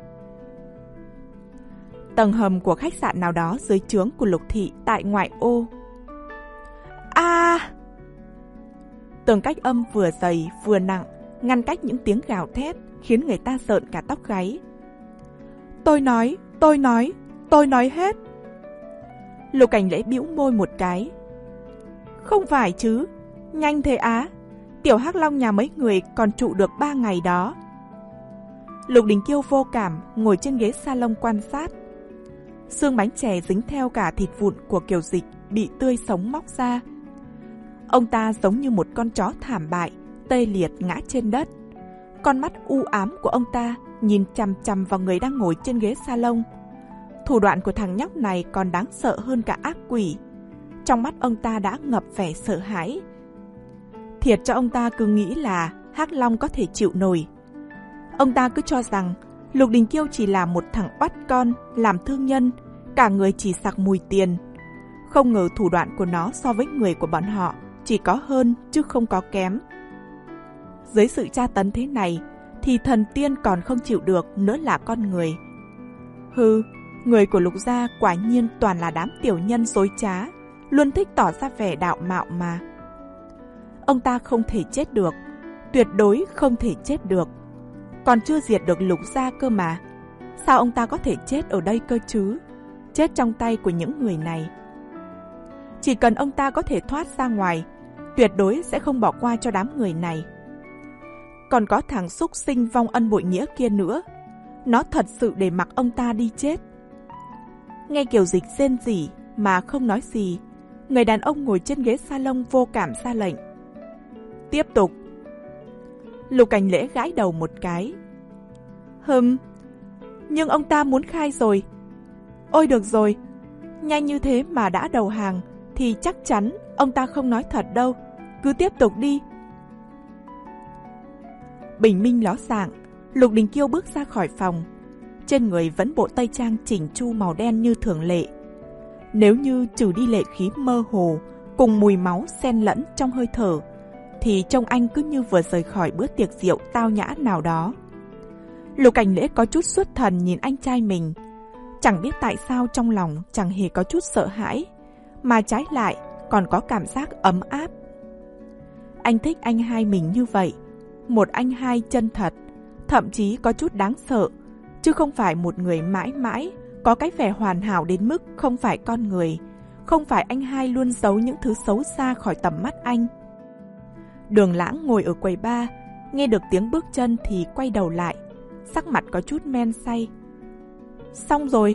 Tầng hầm của khách sạn nào đó dưới trướng của Lục thị tại ngoại ô. A! À! Tường cách âm vừa dày vừa nặng, ngăn cách những tiếng gào thét, khiến người ta rợn cả tóc gáy. Tôi nói, tôi nói, tôi nói hết. Lục Cảnh Lễ bĩu môi một cái. Không phải chứ, nhanh thế á. Tiểu Hắc Long nhà mấy người còn trụ được ba ngày đó. Lục Đình Kiêu vô cảm ngồi trên ghế salon quan sát. Xương bánh chè dính theo cả thịt vụn của Kiều Dịch bị tươi sống móc ra. Ông ta giống như một con chó thảm bại, tê liệt ngã trên đất. Con mắt u ám của ông ta nhìn chằm chằm vào người đang ngồi trên ghế salon. Thủ đoạn của thằng nhóc này còn đáng sợ hơn cả ác quỷ. Trong mắt ông ta đã ngập vẻ sợ hãi. Thiệt cho ông ta cứ nghĩ là Hắc Long có thể chịu nổi. Ông ta cứ cho rằng Lục Đình Kiêu chỉ là một thằng oắt con, làm thương nhân, cả người chỉ sặc mùi tiền. Không ngờ thủ đoạn của nó so với người của bọn họ chỉ có hơn chứ không có kém. Dưới sự tra tấn thế này thì thần tiên còn không chịu được nữa là con người. Hừ, người của Lục gia quả nhiên toàn là đám tiểu nhân dối trá, luôn thích tỏ ra vẻ đạo mạo mà. Ông ta không thể chết được, tuyệt đối không thể chết được. Còn chưa diệt được Lục gia cơ mà. Sao ông ta có thể chết ở đây cơ chứ? Chết trong tay của những người này. Chỉ cần ông ta có thể thoát ra ngoài, tuyệt đối sẽ không bỏ qua cho đám người này. Còn có thằng xúc sinh vong ân bội nghĩa kia nữa. Nó thật sự để mặc ông ta đi chết. Nghe Kiều Dịch rên rỉ mà không nói gì, người đàn ông ngồi trên ghế salon vô cảm ra lệnh. Tiếp tục. Lục Cảnh Lễ gãi đầu một cái. Hừm, nhưng ông ta muốn khai rồi. Ôi được rồi, nhanh như thế mà đã đầu hàng thì chắc chắn ông ta không nói thật đâu. Cứ tiếp tục đi. Bình minh ló dạng, Lục Đình Kiêu bước ra khỏi phòng. Trên người vẫn bộ tây trang chỉnh chu màu đen như thường lệ. Nếu như trừ đi lệ khí mơ hồ cùng mùi máu xen lẫn trong hơi thở, thì trông anh cứ như vừa rời khỏi bữa tiệc rượu tao nhã nào đó. Lục Cảnh Lễ có chút xuất thần nhìn anh trai mình. Chẳng biết tại sao trong lòng chẳng hề có chút sợ hãi, mà trái lại còn có cảm giác ấm áp. Anh thích anh hai mình như vậy, một anh hai chân thật, thậm chí có chút đáng sợ, chứ không phải một người mãi mãi có cái vẻ hoàn hảo đến mức không phải con người, không phải anh hai luôn giấu những thứ xấu xa khỏi tầm mắt anh. Đường Lãng ngồi ở quầy bar, nghe được tiếng bước chân thì quay đầu lại, sắc mặt có chút men say. Xong rồi.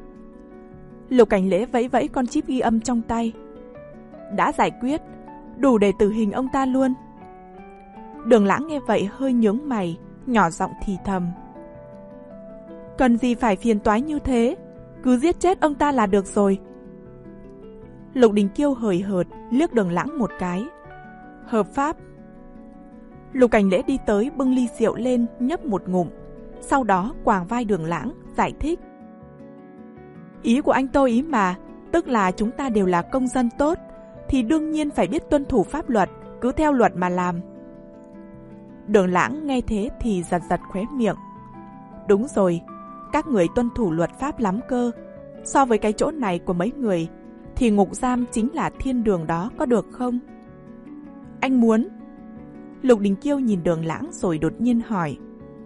Lục Cảnh Lễ vẫy vẫy con chip ghi âm trong tay. Đã giải quyết, đủ để tử hình ông ta luôn. Đường Lãng nghe vậy hơi nhướng mày, nhỏ giọng thì thầm. Cần gì phải phiền toái như thế, cứ giết chết ông ta là được rồi. Lục Đình Kiêu hời hợt liếc Đường Lãng một cái. Hợp pháp. Lục Cảnh Lễ đi tới bưng ly rượu lên nhấp một ngụm, sau đó quàng vai Đường Lãng giải thích. Ý của anh tôi ý mà, tức là chúng ta đều là công dân tốt, thì đương nhiên phải biết tuân thủ pháp luật, cứ theo luật mà làm. Đường Lãng nghe thế thì giật giật khóe miệng. Đúng rồi, các người tuân thủ luật pháp lắm cơ. So với cái chỗ này của mấy người, thì ngục giam chính là thiên đường đó, có được không? Anh muốn. Lục Đình Kiêu nhìn Đường Lãng rồi đột nhiên hỏi.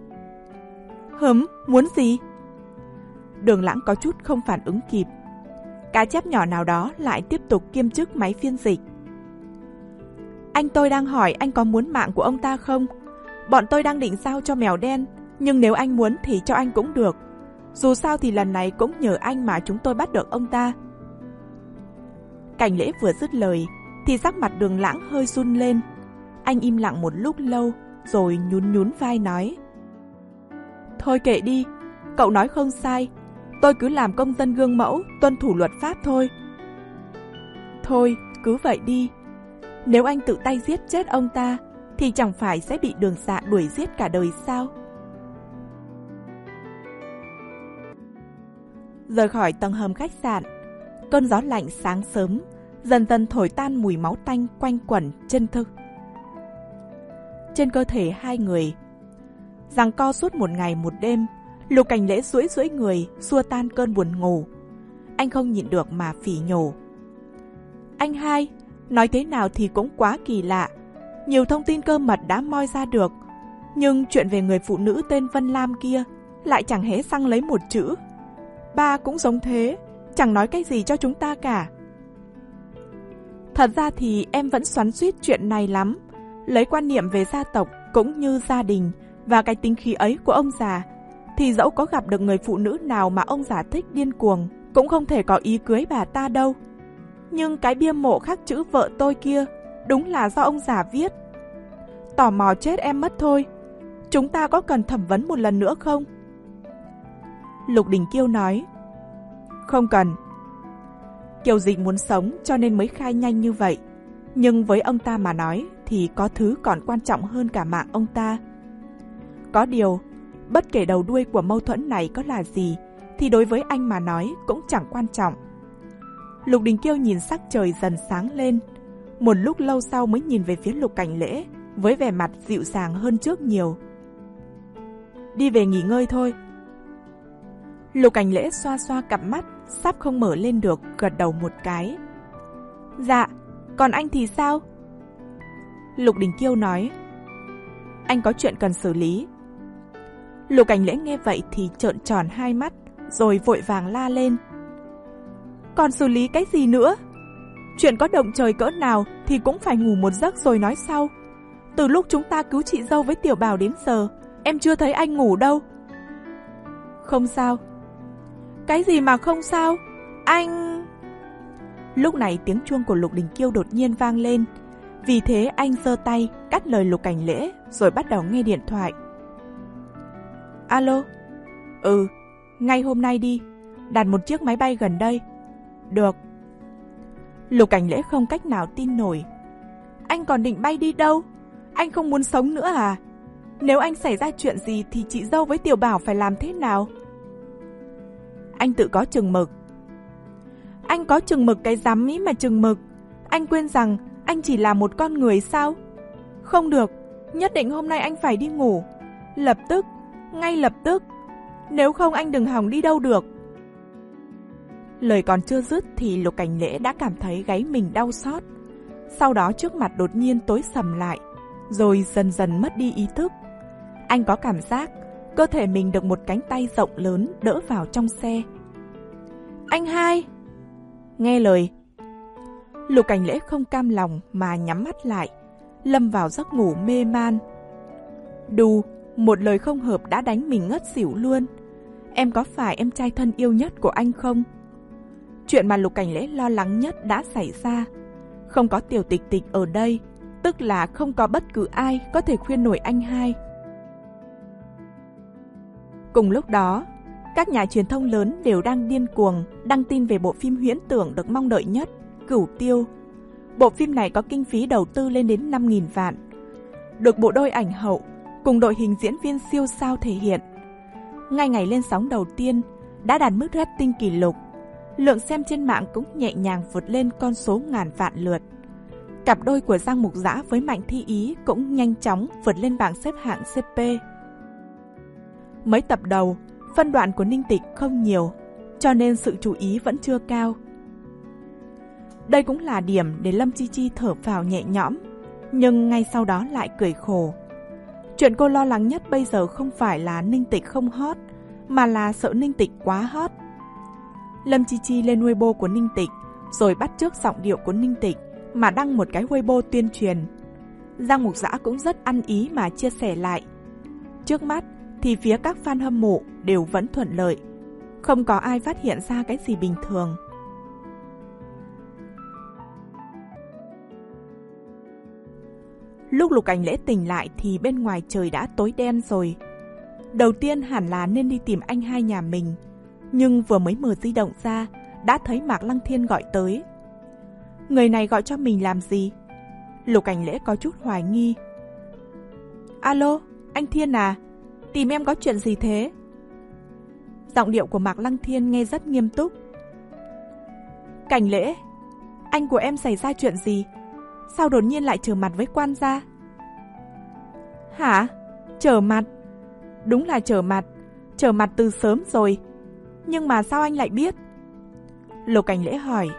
Hửm, muốn gì? Đường Lãng có chút không phản ứng kịp. Cá chép nhỏ nào đó lại tiếp tục kiêm chức máy phiên dịch. Anh tôi đang hỏi anh có muốn mạng của ông ta không? Bọn tôi đang định giao cho mèo đen, nhưng nếu anh muốn thì cho anh cũng được. Dù sao thì lần này cũng nhờ anh mà chúng tôi bắt được ông ta. Cảnh Lễ vừa dứt lời thì sắc mặt Đường Lãng hơi run lên. Anh im lặng một lúc lâu rồi nhún nhún vai nói. Thôi kệ đi, cậu nói không sai. Tôi cứ làm công dân gương mẫu, tuân thủ luật pháp thôi. Thôi, cứ vậy đi. Nếu anh tự tay giết chết ông ta, thì chẳng phải sẽ bị Đường Dạ đuổi giết cả đời sao? Rời khỏi tầng hầm khách sạn, cơn gió lạnh sáng sớm dần dần thổi tan mùi máu tanh quanh quẩn chân thực. Trên cơ thể hai người giằng co suốt một ngày một đêm, Lục Cảnh Lễ duỗi duỗi người xua tan cơn buồn ngủ. Anh không nhịn được mà phỉ nhổ. Anh hai, nói thế nào thì cũng quá kỳ lạ. Nhiều thông tin cơ mật đã moi ra được, nhưng chuyện về người phụ nữ tên Vân Lam kia lại chẳng hé răng lấy một chữ. Ba cũng giống thế, chẳng nói cái gì cho chúng ta cả. Thật ra thì em vẫn xoắn xuýt chuyện này lắm. Lấy quan niệm về gia tộc cũng như gia đình và cái tính khí ấy của ông già, thì dẫu có gặp được người phụ nữ nào mà ông già thích điên cuồng, cũng không thể có ý cưới bà ta đâu. Nhưng cái bia mộ khắc chữ vợ tôi kia đúng là do ông già viết. Tò mò chết em mất thôi. Chúng ta có cần thẩm vấn một lần nữa không? Lục Đình Kiêu nói. Không cần. Kiều Dịch muốn sống cho nên mới khai nhanh như vậy. Nhưng với ông ta mà nói thì có thứ còn quan trọng hơn cả mạng ông ta. Có điều, bất kể đầu đuôi của mâu thuẫn này có là gì, thì đối với anh mà nói cũng chẳng quan trọng. Lục Đình Kiêu nhìn sắc trời dần sáng lên. Một lúc lâu sau mới nhìn về phía Lục Cảnh Lễ với vẻ mặt dịu dàng hơn trước nhiều. Đi về nghỉ ngơi thôi. Lục Cảnh Lễ xoa xoa cặp mắt sắp không mở lên được, gật đầu một cái. Dạ, còn anh thì sao? Lục Đình Kiêu nói. Anh có chuyện cần xử lý. Lục Cảnh Lễ nghe vậy thì trợn tròn hai mắt, rồi vội vàng la lên. Còn xử lý cái gì nữa? Chuyện có động trời cỡ nào thì cũng phải ngủ một giấc rồi nói sau. Từ lúc chúng ta cứu chị dâu với Tiểu Bảo đến giờ, em chưa thấy anh ngủ đâu. Không sao. Cái gì mà không sao? Anh... Lúc này tiếng chuông của Lục Đình Kiêu đột nhiên vang lên. Vì thế anh giơ tay cắt lời Lục Cảnh Lễ rồi bắt đầu nghe điện thoại. Alo? Ừ, ngay hôm nay đi, đặt một chiếc máy bay gần đây. Được. Lục Cảnh Lễ không cách nào tin nổi. Anh còn định bay đi đâu? Anh không muốn sống nữa à? Nếu anh xảy ra chuyện gì thì chị dâu với Tiểu Bảo phải làm thế nào? Anh tự có chừng mực. Anh có chừng mực cái rắm ý mà chừng mực. Anh quên rằng anh chỉ là một con người sao? Không được, nhất định hôm nay anh phải đi ngủ. Lập tức, ngay lập tức. Nếu không anh đừng hòng đi đâu được. Lời còn chưa dứt thì Lục Cảnh Lễ đã cảm thấy gáy mình đau xót. Sau đó trước mặt đột nhiên tối sầm lại, rồi dần dần mất đi ý thức. Anh có cảm giác cơ thể mình được một cánh tay rộng lớn đỡ vào trong xe. Anh hai! Nghe lời. Lục Cảnh Lễ không cam lòng mà nhắm mắt lại, lâm vào giấc ngủ mê man. Đù, một lời không hợp đã đánh mình ngất xỉu luôn. Em có phải em trai thân yêu nhất của anh không? Chuyện mà Lục Cảnh Lễ lo lắng nhất đã xảy ra. Không có Tiểu Tịch Tịch ở đây, tức là không có bất cứ ai có thể khuyên nổi anh hai. Cùng lúc đó, các nhà truyền thông lớn đều đang điên cuồng đăng tin về bộ phim huyễn tưởng được mong đợi nhất, Cửu Tiêu. Bộ phim này có kinh phí đầu tư lên đến năm nghìn vạn, được bộ đôi ảnh hậu cùng đội hình diễn viên siêu sao thể hiện. Ngay ngày lên sóng đầu tiên đã đạt mức rating kỷ lục, lượng xem trên mạng cũng nhẹ nhàng vượt lên con số ngàn vạn lượt. Cặp đôi của Giang Mục Dã với Mạnh Thi Ý cũng nhanh chóng vượt lên bảng xếp hạng xê pê. Mấy tập đầu, phân đoạn của Ninh Tịch không nhiều, cho nên sự chú ý vẫn chưa cao. Đây cũng là điểm để Lâm Chi Chi thở phào nhẹ nhõm, nhưng ngay sau đó lại cười khổ. Chuyện cô lo lắng nhất bây giờ không phải là Ninh Tịch không hot, mà là sợ Ninh Tịch quá hot. Lâm Chi Chi lên Weibo của Ninh Tịch, rồi bắt chước giọng điệu của Ninh Tịch mà đăng một cái Weibo tuyên truyền. Giang Mục Dã cũng rất ăn ý mà chia sẻ lại. Trước mắt thì phía các fan hâm mộ đều vẫn thuận lợi, không có ai phát hiện ra cái gì bình thường. Lúc Lục Cảnh Lễ tỉnh lại thì bên ngoài trời đã tối đen rồi. Đầu tiên hẳn là nên đi tìm anh hai nhà mình, nhưng vừa mới mở di động ra đã thấy Mạc Lăng Thiên gọi tới. Người này gọi cho mình làm gì? Lục Cảnh Lễ có chút hoài nghi. Alo, anh Thiên à? Tìm em có chuyện gì thế? Giọng điệu của Mạc Lăng Thiên nghe rất nghiêm túc. Cảnh Lễ, anh của em xảy ra chuyện gì? Sao đột nhiên lại trở mặt với quan gia? Hả? Trở mặt? Đúng là trở mặt. Trở mặt từ sớm rồi. Nhưng mà sao anh lại biết? Lục Cảnh Lễ hỏi.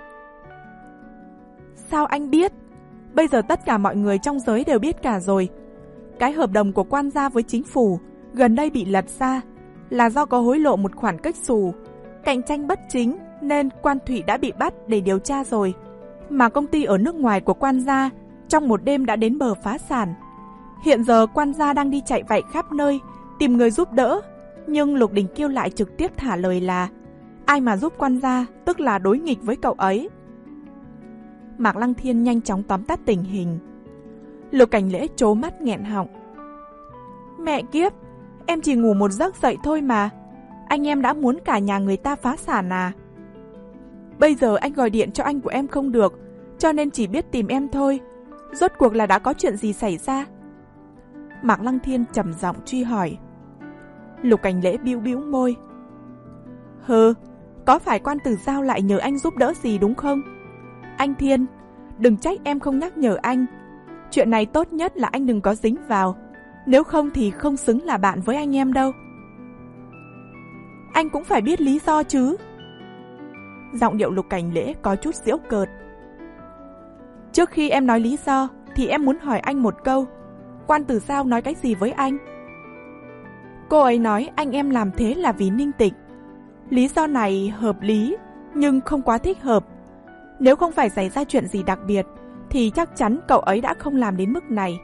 Sao anh biết? Bây giờ tất cả mọi người trong giới đều biết cả rồi. Cái hợp đồng của quan gia với chính phủ gần đây bị lật ra là do có hối lộ một khoản cách xù, cạnh tranh bất chính nên quan Thụy đã bị bắt để điều tra rồi. Mà công ty ở nước ngoài của quan gia trong một đêm đã đến bờ phá sản. Hiện giờ quan gia đang đi chạy vạy khắp nơi tìm người giúp đỡ, nhưng Lục Đình Kiêu lại trực tiếp thả lời là ai mà giúp quan gia tức là đối nghịch với cậu ấy. Mạc Lăng Thiên nhanh chóng tóm tắt tình hình. Lục Cảnh Lễ trố mắt nghẹn họng. Mẹ kiếp, em chỉ ngủ một giấc dậy thôi mà. Anh em đã muốn cả nhà người ta phá sản à? Bây giờ anh gọi điện cho anh của em không được, cho nên chỉ biết tìm em thôi. Rốt cuộc là đã có chuyện gì xảy ra? Mạc Lăng Thiên trầm giọng truy hỏi. Lục Cảnh Lễ bĩu bĩu môi. Hừ, có phải quan tử Giao lại nhờ anh giúp đỡ gì đúng không? Anh Thiên, đừng trách em không nhắc nhở anh. Chuyện này tốt nhất là anh đừng có dính vào, nếu không thì không xứng là bạn với anh em đâu. Anh cũng phải biết lý do chứ. Giọng điệu Lục Cảnh Lễ có chút giễu cợt. Trước khi em nói lý do thì em muốn hỏi anh một câu. Quan tử Giao nói cái gì với anh? Cô ấy nói anh em làm thế là vì Ninh Tịch. Lý do này hợp lý, nhưng không quá thích hợp. Nếu không phải xảy ra chuyện gì đặc biệt thì chắc chắn cậu ấy đã không làm đến mức này.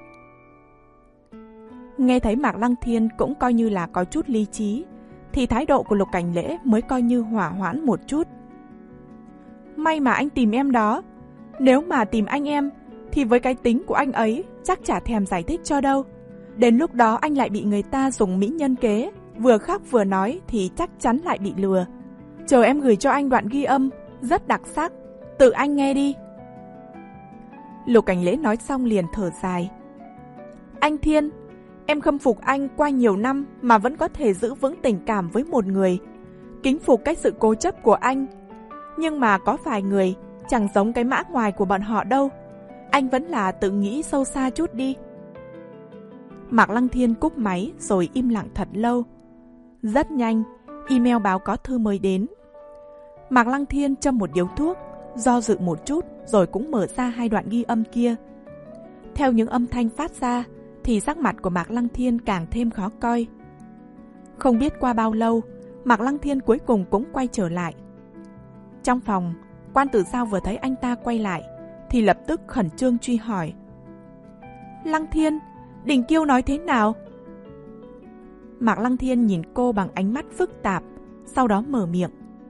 Nghe thấy Mạc Lăng Thiên cũng coi như là có chút lý trí, thì thái độ của Lục Cảnh Lễ mới coi như hỏa hoãn một chút. May mà anh tìm em đó. Nếu mà tìm anh em thì với cái tính của anh ấy chắc chả thèm giải thích cho đâu. Đến lúc đó anh lại bị người ta dùng mỹ nhân kế, vừa khóc vừa nói thì chắc chắn lại bị lừa. Chờ em gửi cho anh đoạn ghi âm, rất đặc sắc, tự anh nghe đi. Lục Cảnh Lễ nói xong liền thở dài. Anh Thiên, em khâm phục anh qua nhiều năm mà vẫn có thể giữ vững tình cảm với một người. Kính phục cái sự cố chấp của anh. Nhưng mà có vài người chẳng giống cái mã ngoài của bọn họ đâu. Anh vẫn là tự nghĩ sâu xa chút đi. Mạc Lăng Thiên cúp máy rồi im lặng thật lâu. Rất nhanh, email báo có thư mới đến. Mạc Lăng Thiên châm một điếu thuốc, do dự một chút rồi cũng mở ra hai đoạn ghi âm kia. Theo những âm thanh phát ra thì sắc mặt của Mạc Lăng Thiên càng thêm khó coi. Không biết qua bao lâu, Mạc Lăng Thiên cuối cùng cũng quay trở lại. Trong phòng, Quan Tử Giao vừa thấy anh ta quay lại thì lập tức khẩn trương truy hỏi. Lăng Thiên, Đình Kiêu nói thế nào? Mạc Lăng Thiên nhìn cô bằng ánh mắt phức tạp, sau đó mở miệng.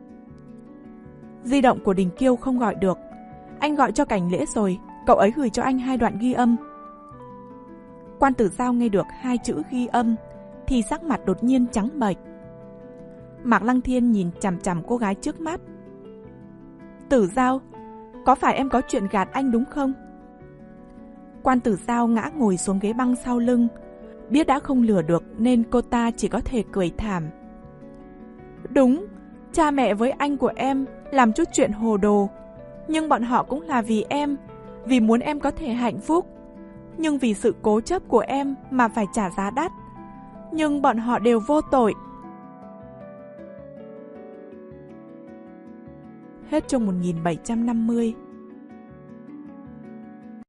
Di động của Đình Kiêu không gọi được. Anh gọi cho Cảnh Lễ rồi, cậu ấy gửi cho anh hai đoạn ghi âm. Quan Tử Giao nghe được hai chữ ghi âm thì sắc mặt đột nhiên trắng bệch. Mạc Lăng Thiên nhìn chằm chằm cô gái trước mắt. Tử Giao, có phải em có chuyện gạt anh đúng không? Quan Tử Giao ngã ngồi xuống ghế băng sau lưng. Biết đã không lừa được nên cô ta chỉ có thể cười thảm. Đúng, cha mẹ với anh của em làm chút chuyện hồ đồ. Nhưng bọn họ cũng là vì em, vì muốn em có thể hạnh phúc. Nhưng vì sự cố chấp của em mà phải trả giá đắt. Nhưng bọn họ đều vô tội. Hết chương một nghìn bảy trăm năm mươi.